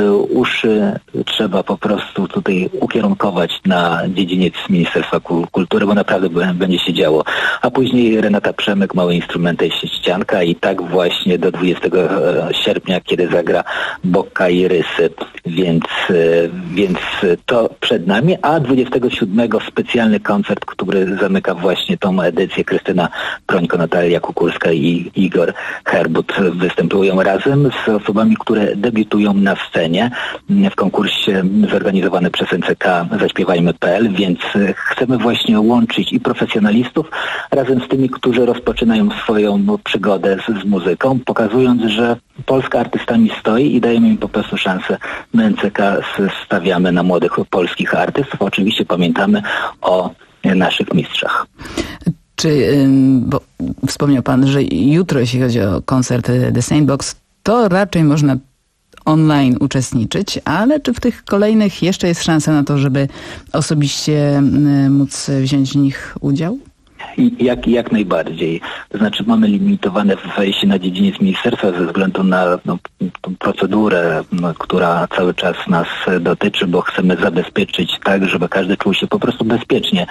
Speaker 9: Uszy trzeba po prostu tutaj ukierunkować na dziedziniec Ministerstwa Kultury, bo naprawdę będzie się działo. A później Renata Przemek, małe instrumenty, ścianka i tak właśnie do dwudziestego sierpnia, kiedy zagra Bokka i Rysy. Więc, więc to przed nami, a dwudziestego siódmego specjalny koncert, który zamyka właśnie tą edycję. Krystyna Prońko, Natalia Kukulska i Igor Herbut występują razem z osobami, które debiutują na scenie w konkursie zorganizowany przez en ce ka zaśpiewajmy kropka pe el, więc chcemy właśnie łączyć i profesjonalistów razem z tymi, którzy rozpoczynają swoją przygodę z, z muzyką, pokazując, że Polska artystami stoi i dajemy im po prostu szansę. My en ce ka stawiamy na młodych polskich artystów. Oczywiście pamiętamy o naszych mistrzach.
Speaker 25: Czy, bo wspomniał pan, że jutro, jeśli chodzi o koncert The Sandbox, to raczej można online uczestniczyć, ale czy w tych kolejnych jeszcze jest szansa na to, żeby osobiście móc wziąć w nich udział?
Speaker 9: Jak, jak najbardziej. To znaczy mamy limitowane wejście na dziedziniec ministerstwa ze względu na no, procedurę, no, która cały czas nas dotyczy, bo chcemy zabezpieczyć tak, żeby każdy czuł się po prostu bezpiecznie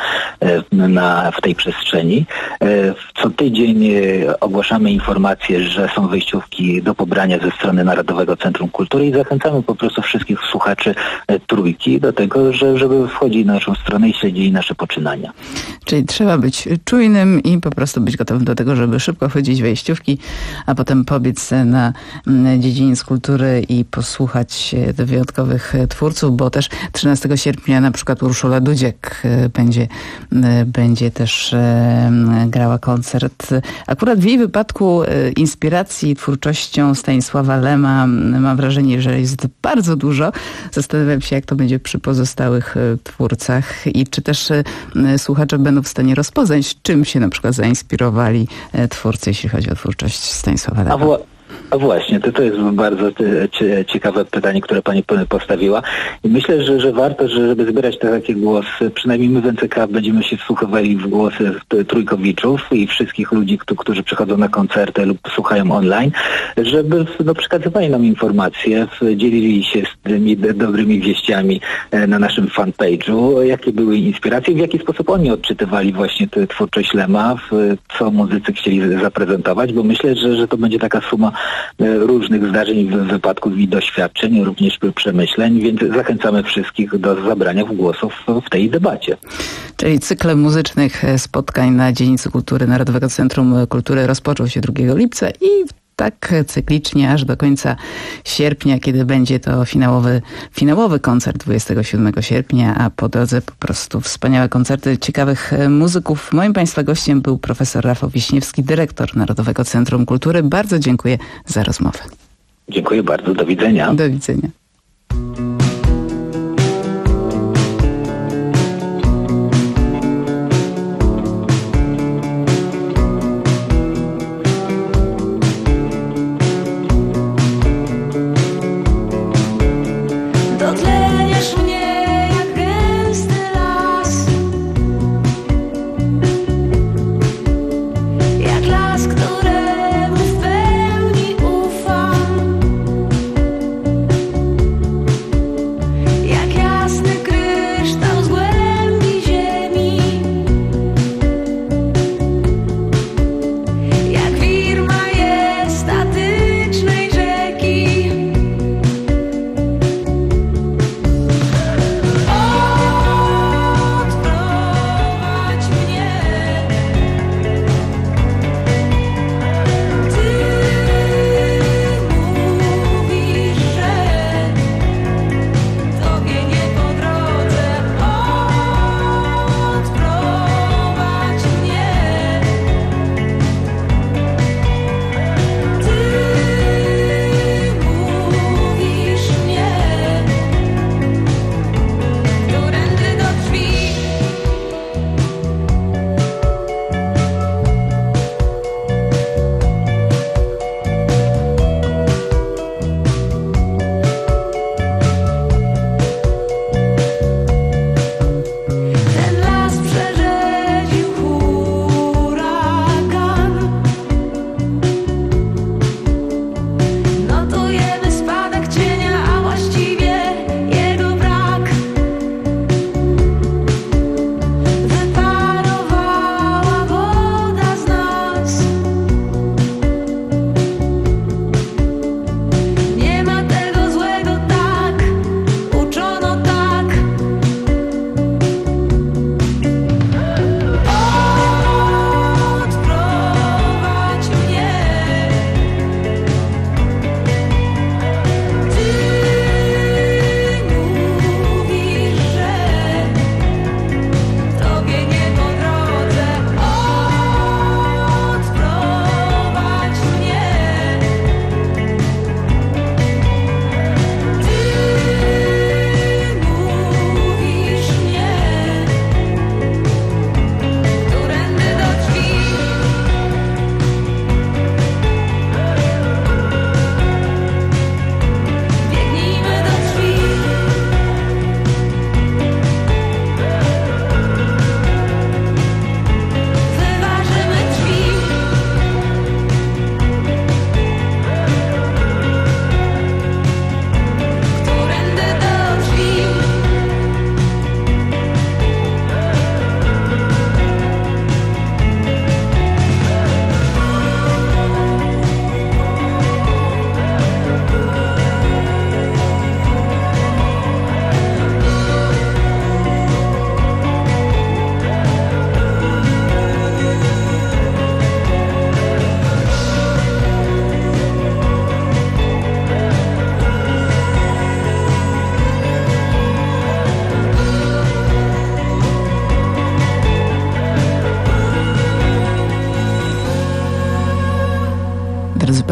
Speaker 9: na, w tej przestrzeni. Co tydzień ogłaszamy informacje, że są wejściówki do pobrania ze strony Narodowego Centrum Kultury i zachęcamy po prostu wszystkich słuchaczy Trójki do tego, że, żeby wchodzili na naszą stronę i śledzili nasze poczynania.
Speaker 25: Czyli trzeba być czujnym i po prostu być gotowym do tego, żeby szybko wchodzić wejściówki, a potem pobiec na dziedziniec kultury i posłuchać wyjątkowych twórców, bo też trzynastego sierpnia na przykład Urszula Dudziak będzie, będzie też grała koncert. Akurat w jej wypadku inspiracji twórczością Stanisława Lema mam wrażenie, że jest bardzo dużo. Zastanawiam się, jak to będzie przy pozostałych twórcach i czy też słuchacze będą w stanie rozpoznać, czym się na przykład zainspirowali twórcy, jeśli chodzi o twórczość Stanisława Lema.
Speaker 9: A właśnie, to, to jest bardzo ciekawe pytanie, które pani postawiła. I myślę, że, że warto, że, żeby zbierać te takie głosy, przynajmniej my w en ce ka będziemy się wsłuchywali w głosy trójkowiczów i wszystkich ludzi, którzy przychodzą na koncerty lub słuchają online, żeby no, przekazywali nam informacje, dzielili się z tymi dobrymi wieściami na naszym fanpage'u, jakie były inspiracje, w jaki sposób oni odczytywali właśnie tę twórczość Lema, co muzycy chcieli zaprezentować, bo myślę, że, że to będzie taka suma różnych zdarzeń, wypadków i doświadczeń, również przemyśleń, więc zachęcamy wszystkich do zabrania głosów w tej debacie.
Speaker 25: Czyli cykl muzycznych spotkań na dziedzińcu kultury Narodowego Centrum Kultury rozpoczął się drugiego lipca i tak cyklicznie aż do końca sierpnia, kiedy będzie to finałowy, finałowy koncert dwudziestego siódmego sierpnia, a po drodze po prostu wspaniałe koncerty ciekawych muzyków. Moim Państwa gościem był profesor Rafał Wiśniewski, dyrektor Narodowego Centrum Kultury. Bardzo dziękuję za rozmowę.
Speaker 9: Dziękuję bardzo. Do widzenia.
Speaker 25: Do widzenia.
Speaker 15: Któremu w pełni ufam.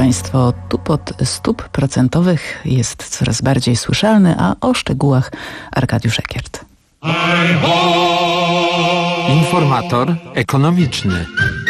Speaker 25: Państwo, tupot stóp procentowych jest coraz bardziej słyszalny, a o szczegółach Arkadiusz Ekiert.
Speaker 6: Informator ekonomiczny.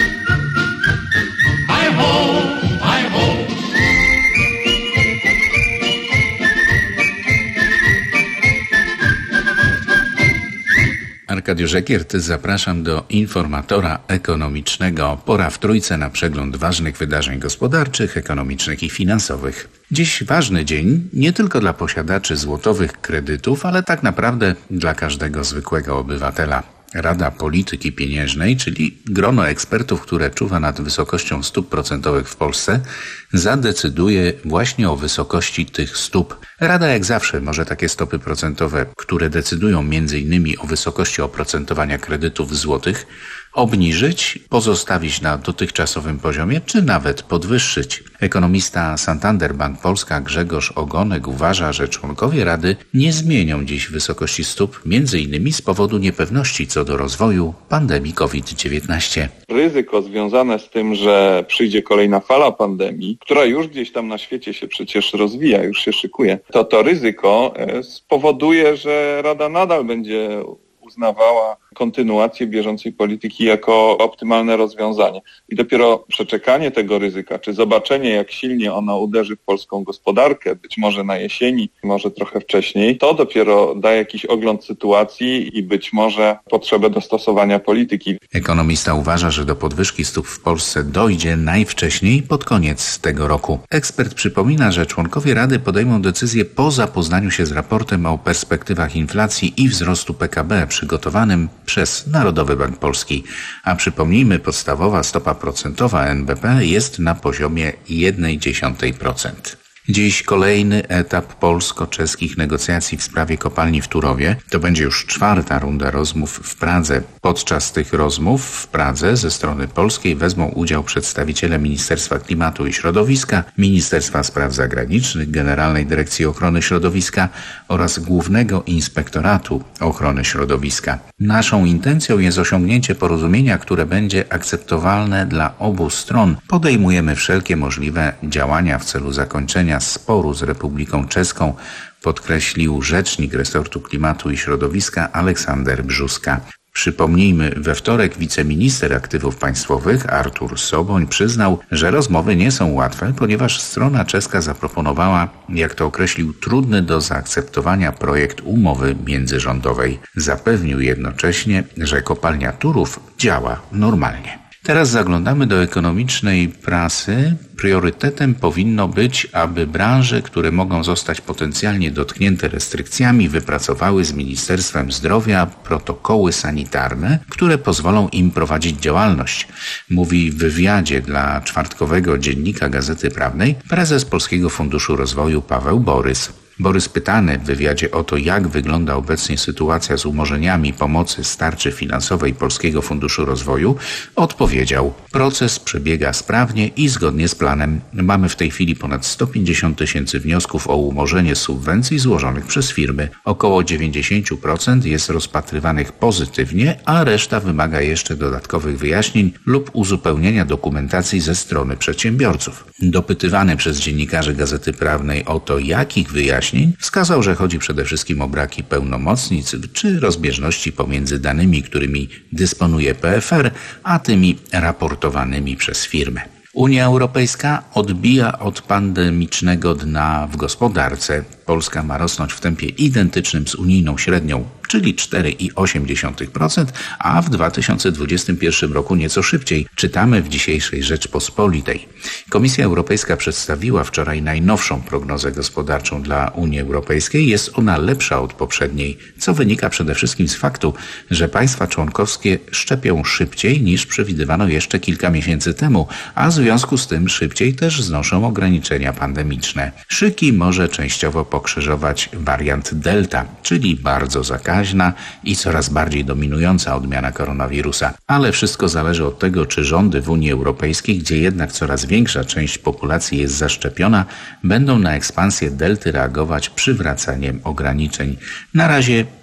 Speaker 10: Arkadiusz Ekiert, zapraszam do informatora ekonomicznego. Pora w trójce na przegląd ważnych wydarzeń gospodarczych, ekonomicznych i finansowych. Dziś ważny dzień nie tylko dla posiadaczy złotowych kredytów, ale tak naprawdę dla każdego zwykłego obywatela. Rada Polityki Pieniężnej, czyli grono ekspertów, które czuwa nad wysokością stóp procentowych w Polsce, zadecyduje właśnie o wysokości tych stóp. Rada jak zawsze może takie stopy procentowe, które decydują między innymi o wysokości oprocentowania kredytów w złotych, obniżyć, pozostawić na dotychczasowym poziomie, czy nawet podwyższyć. Ekonomista Santander Bank Polska Grzegorz Ogonek uważa, że członkowie Rady nie zmienią dziś wysokości stóp, między innymi z powodu niepewności co do rozwoju pandemii COVID dziewiętnaście.
Speaker 11: Ryzyko związane z tym, że przyjdzie kolejna fala pandemii, która już gdzieś tam na świecie się przecież rozwija, już się szykuje, to to ryzyko spowoduje, że Rada nadal będzie uznawała kontynuację bieżącej polityki jako optymalne rozwiązanie. I dopiero przeczekanie tego ryzyka, czy zobaczenie, jak silnie ono uderzy w polską gospodarkę, być może na jesieni, może trochę wcześniej, to dopiero daje jakiś ogląd sytuacji i być może potrzebę dostosowania polityki.
Speaker 10: Ekonomista uważa, że do podwyżki stóp w Polsce dojdzie najwcześniej pod koniec tego roku. Ekspert przypomina, że członkowie Rady podejmą decyzję po zapoznaniu się z raportem o perspektywach inflacji i wzrostu P K B przygotowanym przez Narodowy Bank Polski. A przypomnijmy, podstawowa stopa procentowa N B P jest na poziomie jeden przecinek dziesięć procent. Dziś kolejny etap polsko-czeskich negocjacji w sprawie kopalni w Turowie. To będzie już czwarta runda rozmów w Pradze. Podczas tych rozmów w Pradze ze strony polskiej wezmą udział przedstawiciele Ministerstwa Klimatu i Środowiska, Ministerstwa Spraw Zagranicznych, Generalnej Dyrekcji Ochrony Środowiska oraz Głównego Inspektoratu Ochrony Środowiska. Naszą intencją jest osiągnięcie porozumienia, które będzie akceptowalne dla obu stron. Podejmujemy wszelkie możliwe działania w celu zakończenia sporu z Republiką Czeską, podkreślił rzecznik resortu klimatu i środowiska Aleksander Brzuska. Przypomnijmy, we wtorek wiceminister aktywów państwowych Artur Soboń przyznał, że rozmowy nie są łatwe, ponieważ strona czeska zaproponowała, jak to określił, trudny do zaakceptowania projekt umowy międzyrządowej. Zapewnił jednocześnie, że kopalnia Turów działa normalnie. Teraz zaglądamy do ekonomicznej prasy. Priorytetem powinno być, aby branże, które mogą zostać potencjalnie dotknięte restrykcjami, wypracowały z Ministerstwem Zdrowia protokoły sanitarne, które pozwolą im prowadzić działalność. Mówi w wywiadzie dla czwartkowego dziennika Gazety Prawnej prezes Polskiego Funduszu Rozwoju Paweł Borys. Borys pytany w wywiadzie o to, jak wygląda obecnie sytuacja z umorzeniami pomocy z tarczy finansowej Polskiego Funduszu Rozwoju, odpowiedział: proces przebiega sprawnie i zgodnie z planem. Mamy w tej chwili ponad sto pięćdziesiąt tysięcy wniosków o umorzenie subwencji złożonych przez firmy. Około dziewięćdziesiąt procent jest rozpatrywanych pozytywnie, a reszta wymaga jeszcze dodatkowych wyjaśnień lub uzupełnienia dokumentacji ze strony przedsiębiorców. Dopytywany przez dziennikarzy Gazety Prawnej o to, jakich wyjaśnień, wskazał, że chodzi przede wszystkim o braki pełnomocnic czy rozbieżności pomiędzy danymi, którymi dysponuje P F R, a tymi raportowanymi przez firmę. Unia Europejska odbija od pandemicznego dna w gospodarce. Polska ma rosnąć w tempie identycznym z unijną średnią, czyli cztery przecinek osiem procent, a w dwa tysiące dwudziestym pierwszym roku nieco szybciej, czytamy w dzisiejszej Rzeczpospolitej. Komisja Europejska przedstawiła wczoraj najnowszą prognozę gospodarczą dla Unii Europejskiej. Jest ona lepsza od poprzedniej, co wynika przede wszystkim z faktu, że państwa członkowskie szczepią szybciej niż przewidywano jeszcze kilka miesięcy temu, a w związku z tym szybciej też znoszą ograniczenia pandemiczne. Szyki może częściowo pokrzyżować wariant Delta, czyli bardzo zakaźna i coraz bardziej dominująca odmiana koronawirusa. Ale wszystko zależy od tego, czy rządy w Unii Europejskiej, gdzie jednak coraz większa część populacji jest zaszczepiona, będą na ekspansję Delty reagować przywracaniem ograniczeń. Na razie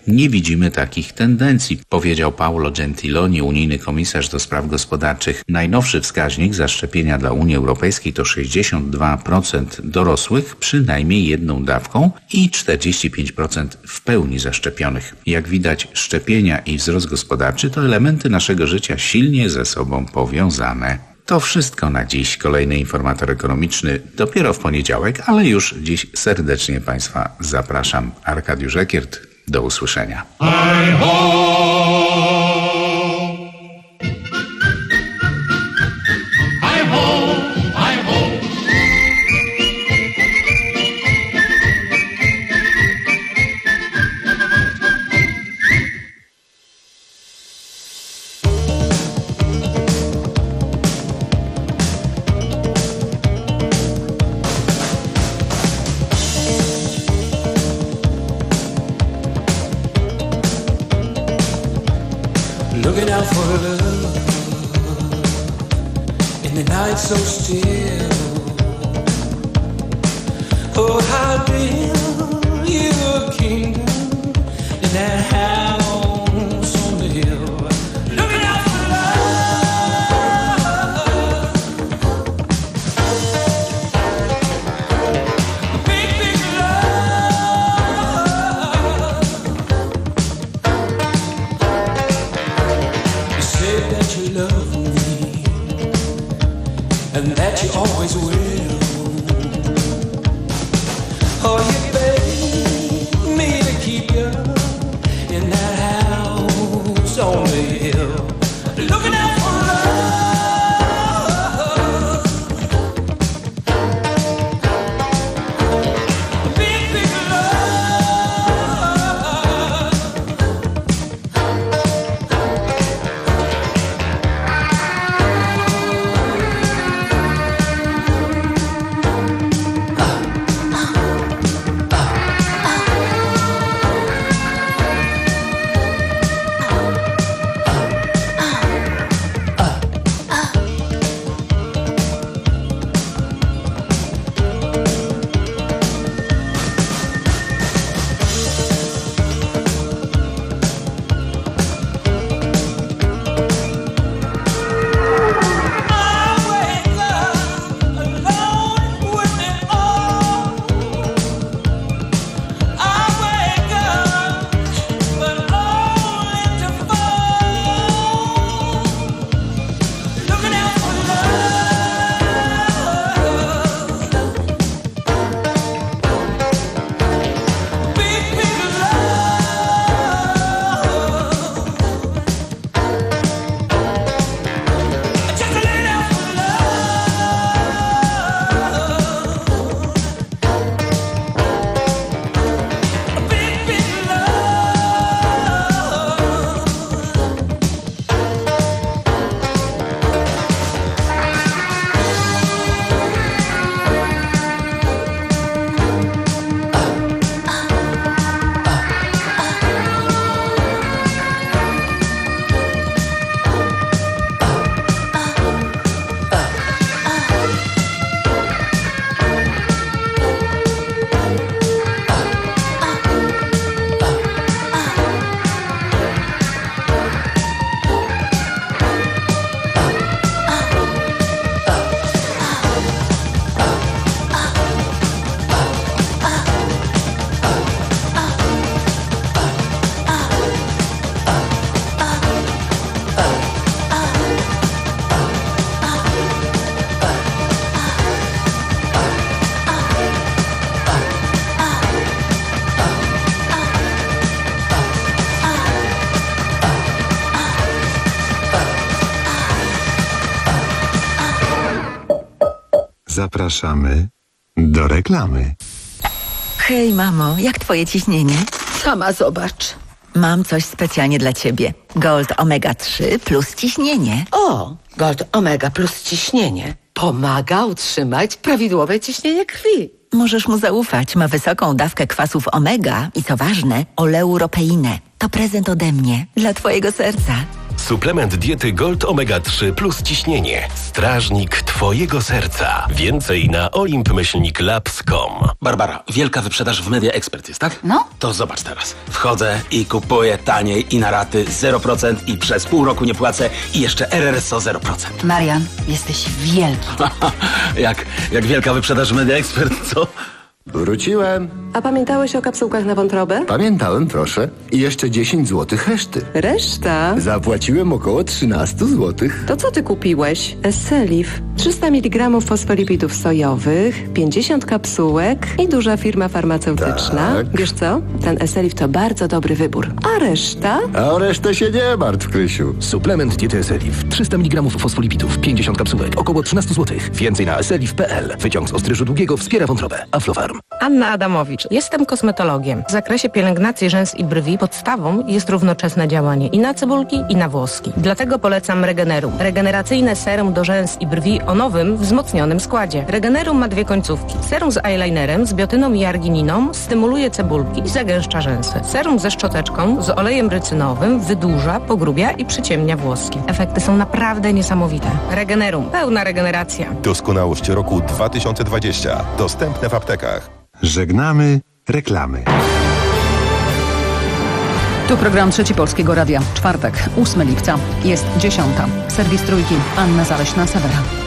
Speaker 10: nie widzimy takich tendencji, powiedział Paolo Gentiloni, unijny komisarz do spraw gospodarczych. Najnowszy wskaźnik zaszczepienia dla Unii Europejskiej to sześćdziesiąt dwa procent dorosłych przynajmniej jedną dawką i czterdzieści pięć procent w pełni zaszczepionych. Jak widać, szczepienia i wzrost gospodarczy to elementy naszego życia silnie ze sobą powiązane. To wszystko na dziś. Kolejny informator ekonomiczny dopiero w poniedziałek, ale już dziś serdecznie Państwa zapraszam. Arkadiusz Ekiert, do usłyszenia.
Speaker 26: Looking out for love in the night so still. Oh, how build you a kingdom in that house on the hill. Looking out for love, a big, big love. You say that you love me and that you always will. Oh, you beg me to keep you in that house on the hill. Looking out for love, a big, big love.
Speaker 12: Zapraszamy do reklamy.
Speaker 13: Hej, mamo, jak twoje ciśnienie?
Speaker 14: Sama zobacz.
Speaker 13: Mam coś specjalnie dla ciebie. Gold omega trzy plus ciśnienie.
Speaker 14: O, Gold Omega plus ciśnienie. Pomaga utrzymać prawidłowe ciśnienie krwi.
Speaker 13: Możesz mu zaufać. Ma wysoką dawkę kwasów omega i co ważne, oleuropeinę. To prezent ode mnie, dla twojego serca.
Speaker 4: Suplement diety Gold Omega trzy plus ciśnienie. Strażnik twojego serca. Więcej na olimp myślnik labs kropka com.
Speaker 16: Barbara, wielka wyprzedaż w Media Expert jest, tak?
Speaker 25: No.
Speaker 16: To zobacz teraz. Wchodzę i kupuję taniej i na raty zero procent i przez pół roku nie płacę i jeszcze R R S O zero procent.
Speaker 13: Marian, jesteś wielki.
Speaker 16: jak, jak wielka wyprzedaż w Media Expert, co?
Speaker 17: Wróciłem.
Speaker 14: A pamiętałeś o kapsułkach na wątrobę?
Speaker 17: Pamiętałem, proszę. I jeszcze dziesięć złotych reszty.
Speaker 14: Reszta?
Speaker 17: Zapłaciłem około trzynaście złotych.
Speaker 14: To co ty kupiłeś? Esselif. trzysta miligramów fosfolipidów sojowych, pięćdziesiąt kapsułek i duża firma farmaceutyczna.
Speaker 17: Tak.
Speaker 14: Wiesz co? Ten Esselif to bardzo dobry wybór. A reszta?
Speaker 17: A o resztę się nie martw, Krysiu.
Speaker 18: Suplement diety Esselif. trzysta miligramów fosfolipidów, pięćdziesiąt kapsułek, około trzynaście złotych. Więcej na esselif kropka p l. Wyciąg z ostryżu długiego wspiera wątrobę. Aflofarm.
Speaker 19: Anna Adamowicz. Jestem kosmetologiem. W zakresie pielęgnacji rzęs i brwi podstawą jest równoczesne działanie i na cebulki, i na włoski. Dlatego polecam Regenerum. Regeneracyjne serum do rzęs i brwi o nowym, wzmocnionym składzie. Regenerum ma dwie końcówki. Serum z eyelinerem, z biotyną i argininą stymuluje cebulki i zagęszcza rzęsy. Serum ze szczoteczką, z olejem rycynowym wydłuża, pogrubia i przyciemnia włoski. Efekty są naprawdę niesamowite. Regenerum. Pełna regeneracja.
Speaker 20: Doskonałość roku dwa tysiące dwadzieścia. Dostępne w aptekach.
Speaker 12: Żegnamy reklamy.
Speaker 27: Tu program Trzeci Polskiego Radia. Czwartek, ósmego lipca. Jest dziesiąta. Serwis Trójki. Anna Zaleśna-Sewera.